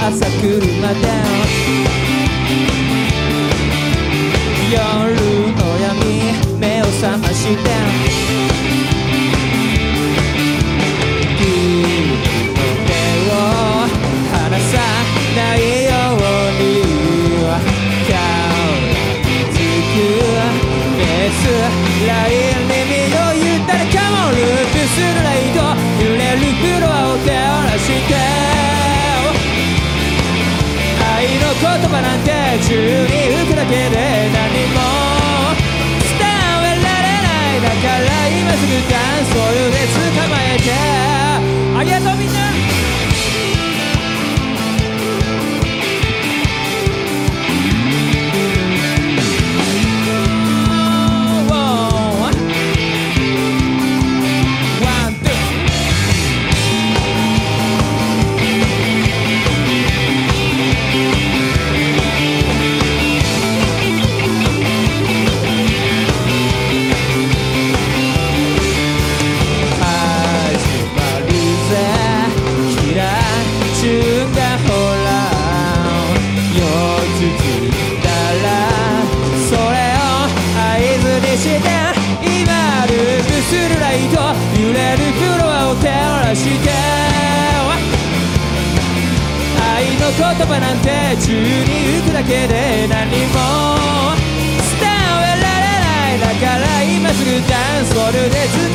朝来るまで夜の闇目を覚まして君の手を離さないように顔につくメスラインに身を言ったらカモンループするライト揺れるフロアを手をらして愛の言葉なんて宙に浮くだけで何も伝えられないだから今すぐダンスを腕捕まえてありがとうみんな今ループするライト揺れるフロアを手をらして愛の言葉なんて宙に浮くだけで何も伝えられないだから今すぐダンスホールで